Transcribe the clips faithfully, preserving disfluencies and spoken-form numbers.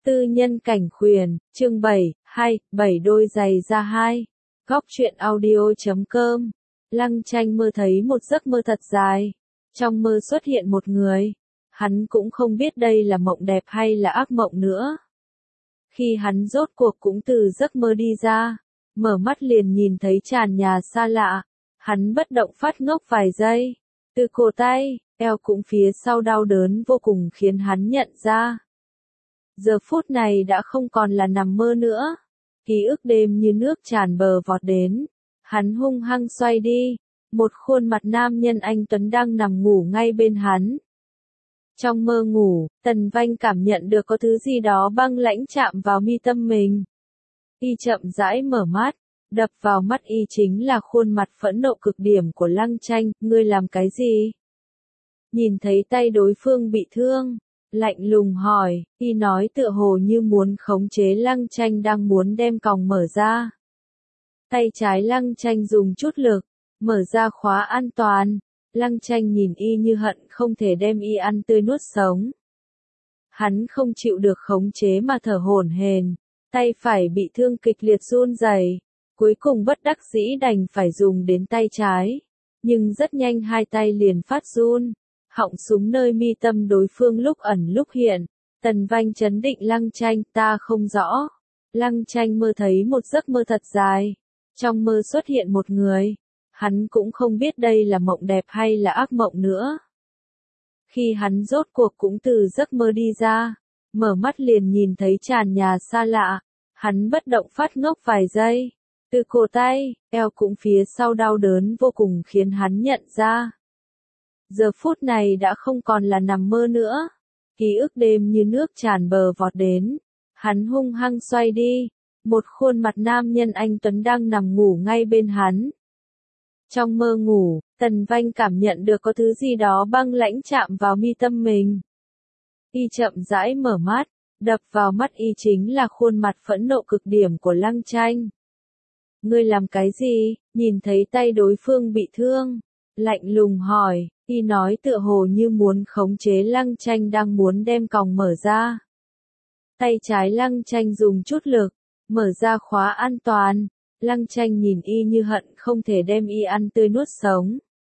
Tư nhân cảnh khuyển, chương bảy, hai, bảy đôi giày da hai. Góc truyện audio.com. Lăng Tranh mơ thấy một giấc mơ thật dài. Trong mơ xuất hiện một người. Hắn cũng không biết đây là mộng đẹp hay là ác mộng nữa. Khi hắn rốt cuộc cũng từ giấc mơ đi ra, mở mắt liền nhìn thấy tràn nhà xa lạ. Hắn bất động phát ngốc vài giây. Từ cổ tay, eo cũng phía sau đau đớn vô cùng khiến hắn nhận ra. Giờ phút này đã không còn là nằm mơ nữa. Ký ức đêm như nước tràn bờ vọt đến. Hắn hung hăng xoay đi. Một khuôn mặt nam nhân anh Tuấn đang nằm ngủ ngay bên hắn. Trong mơ ngủ, Tần Vanh cảm nhận được có thứ gì đó băng lãnh chạm vào mi tâm mình. Y chậm rãi mở mắt. Đập vào mắt y chính là khuôn mặt phẫn nộ cực điểm của Lăng Tranh. Ngươi làm cái gì? Nhìn thấy tay đối phương bị thương. Lạnh lùng hỏi, y nói tựa hồ như muốn khống chế Lăng Tranh đang muốn đem còng mở ra. Tay trái Lăng Tranh dùng chút lực, mở ra khóa an toàn. Lăng Tranh nhìn y như hận không thể đem y ăn tươi nuốt sống. Hắn không chịu được khống chế mà thở hổn hển, tay phải bị thương kịch liệt run rẩy, cuối cùng bất đắc dĩ đành phải dùng đến tay trái. Nhưng rất nhanh hai tay liền phát run. Họng súng nơi mi tâm đối phương lúc ẩn lúc hiện. Tần Vanh chấn định Lăng Tranh, ta không rõ. Lăng Tranh mơ thấy một giấc mơ thật dài. Trong mơ xuất hiện một người. Hắn cũng không biết đây là mộng đẹp hay là ác mộng nữa. Khi hắn rốt cuộc cũng từ giấc mơ đi ra, mở mắt liền nhìn thấy tràn nhà xa lạ. Hắn bất động phát ngốc vài giây. Từ cổ tay, eo cũng phía sau đau đớn vô cùng khiến hắn nhận ra. Giờ phút này đã không còn là nằm mơ nữa. Ký ức đêm như nước tràn bờ vọt đến. Hắn hung hăng xoay đi. Một khuôn mặt nam nhân anh Tuấn đang nằm ngủ ngay bên hắn. Trong mơ ngủ, Tần Vanh cảm nhận được có thứ gì đó băng lãnh chạm vào mi tâm mình. Y chậm rãi mở mắt. Đập vào mắt y chính là khuôn mặt phẫn nộ cực điểm của Lăng Tranh. Ngươi làm cái gì? Nhìn thấy tay đối phương bị thương. Lạnh lùng hỏi. Y nói tựa hồ như muốn khống chế Lăng Tranh đang muốn đem còng mở ra. Tay trái Lăng Tranh dùng chút lực, mở ra khóa an toàn. Lăng Tranh nhìn y như hận không thể đem y ăn tươi nuốt sống.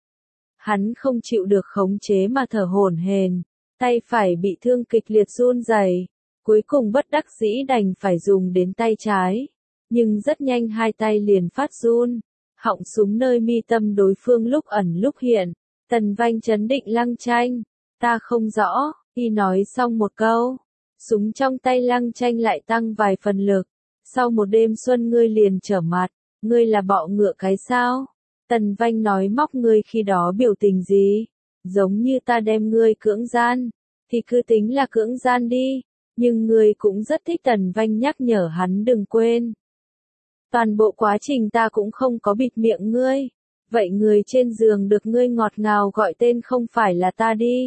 Hắn không chịu được khống chế mà thở hổn hển, tay phải bị thương kịch liệt run rẩy, cuối cùng bất đắc dĩ đành phải dùng đến tay trái. Nhưng rất nhanh hai tay liền phát run, họng súng nơi mi tâm đối phương lúc ẩn lúc hiện. Tần Vanh chấn định Lăng Tranh, ta không rõ, y nói xong một câu. Súng trong tay Lăng Tranh lại tăng vài phần lực. Sau một đêm xuân ngươi liền trở mặt, ngươi là bọ ngựa cái sao? Tần Vanh nói móc ngươi khi đó biểu tình gì? Giống như ta đem ngươi cưỡng gian, thì cứ tính là cưỡng gian đi, nhưng ngươi cũng rất thích. Tần Vanh nhắc nhở hắn đừng quên. Toàn bộ quá trình ta cũng không có bịt miệng ngươi. Vậy người trên giường được ngươi ngọt ngào gọi tên không phải là ta đi.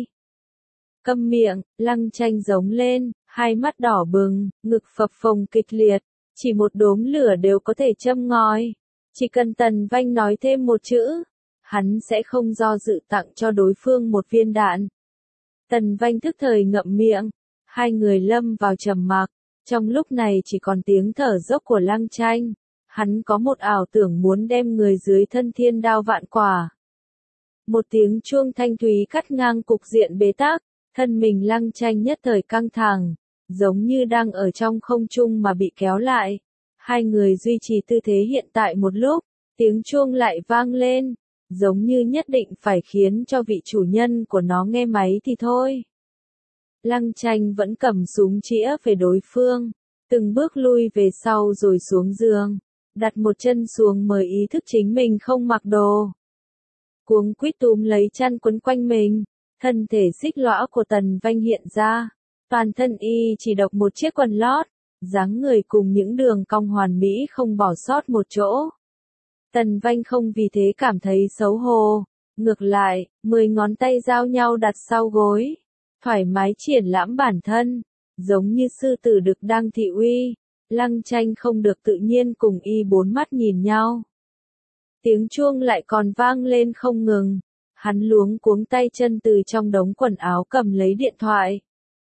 Câm miệng, Lăng Tranh giống lên, hai mắt đỏ bừng, ngực phập phồng kịch liệt, chỉ một đốm lửa đều có thể châm ngòi. Chỉ cần Tần Vanh nói thêm một chữ, hắn sẽ không do dự tặng cho đối phương một viên đạn. Tần Vanh thức thời ngậm miệng, hai người lâm vào trầm mặc, trong lúc này chỉ còn tiếng thở dốc của Lăng Tranh. Hắn có một ảo tưởng muốn đem người dưới thân thiên đao vạn quả. Một tiếng chuông thanh thúy cắt ngang cục diện bế tắc, thân mình Lăng Tranh nhất thời căng thẳng, giống như đang ở trong không trung mà bị kéo lại. Hai người duy trì tư thế hiện tại một lúc, tiếng chuông lại vang lên, giống như nhất định phải khiến cho vị chủ nhân của nó nghe máy thì thôi. Lăng Tranh vẫn cầm súng chĩa về đối phương, từng bước lui về sau rồi xuống giường. Đặt một chân xuống mới ý thức chính mình không mặc đồ. Cuống quýt túm lấy chăn quấn quanh mình, thân thể xích lõa của Tần Vanh hiện ra. Toàn thân y chỉ độc một chiếc quần lót, dáng người cùng những đường cong hoàn mỹ không bỏ sót một chỗ. Tần Vanh không vì thế cảm thấy xấu hổ, ngược lại, mười ngón tay giao nhau đặt sau gối, thoải mái triển lãm bản thân, giống như sư tử đực đang thị uy. Lăng Tranh không được tự nhiên cùng y bốn mắt nhìn nhau. Tiếng chuông lại còn vang lên không ngừng. Hắn luống cuống tay chân từ trong đống quần áo cầm lấy điện thoại.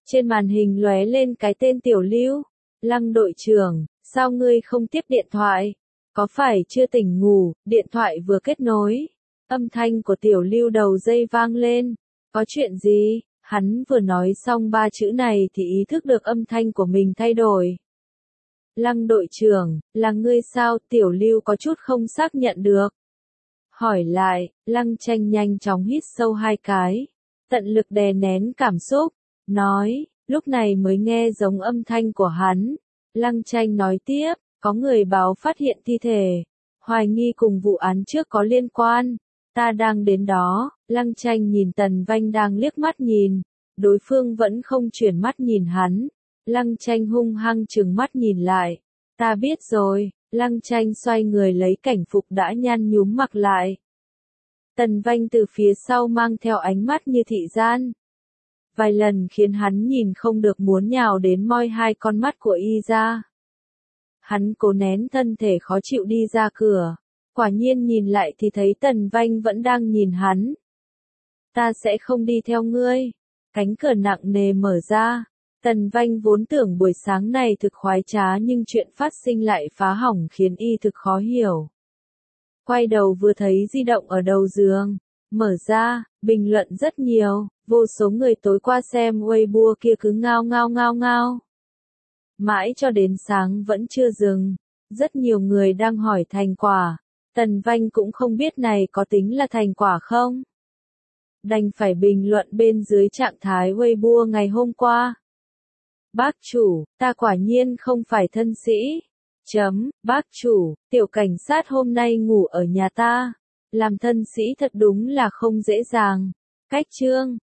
Trên màn hình lóe lên cái tên Tiểu Lưu. Lăng đội trưởng, sao ngươi không tiếp điện thoại? Có phải chưa tỉnh ngủ? Điện thoại vừa kết nối. Âm thanh của Tiểu Lưu đầu dây vang lên. Có chuyện gì? Hắn vừa nói xong ba chữ này thì ý thức được âm thanh của mình thay đổi. Lăng đội trưởng, là ngươi sao? Tiểu Lưu có chút không xác nhận được. Hỏi lại, Lăng Tranh nhanh chóng hít sâu hai cái. Tận lực đè nén cảm xúc. Nói, lúc này mới nghe giống âm thanh của hắn. Lăng Tranh nói tiếp, có người báo phát hiện thi thể. Hoài nghi cùng vụ án trước có liên quan. Ta đang đến đó. Lăng Tranh nhìn Tần Vanh đang liếc mắt nhìn. Đối phương vẫn không chuyển mắt nhìn hắn. Lăng Tranh hung hăng trừng mắt nhìn lại. Ta biết rồi. Lăng Tranh xoay người lấy cảnh phục đã nhăn nhúm mặc lại. Tần Vanh từ phía sau mang theo ánh mắt như thị gian. Vài lần khiến hắn nhìn không được muốn nhào đến moi hai con mắt của y ra. Hắn cố nén thân thể khó chịu đi ra cửa. Quả nhiên nhìn lại thì thấy Tần Vanh vẫn đang nhìn hắn. Ta sẽ không đi theo ngươi. Cánh cửa nặng nề mở ra. Tần Vanh vốn tưởng buổi sáng này thực khoái trá nhưng chuyện phát sinh lại phá hỏng khiến y thực khó hiểu. Quay đầu vừa thấy di động ở đầu giường. Mở ra, bình luận rất nhiều. Vô số người tối qua xem Weibo kia cứ ngao ngao ngao ngao. Mãi cho đến sáng vẫn chưa dừng. Rất nhiều người đang hỏi thành quả. Tần Vanh cũng không biết này có tính là thành quả không. Đành phải bình luận bên dưới trạng thái Weibo ngày hôm qua. Bác chủ, ta quả nhiên không phải thân sĩ. Chấm, bác chủ, tiểu cảnh sát hôm nay ngủ ở nhà ta. Làm thân sĩ thật đúng là không dễ dàng. Cách chương.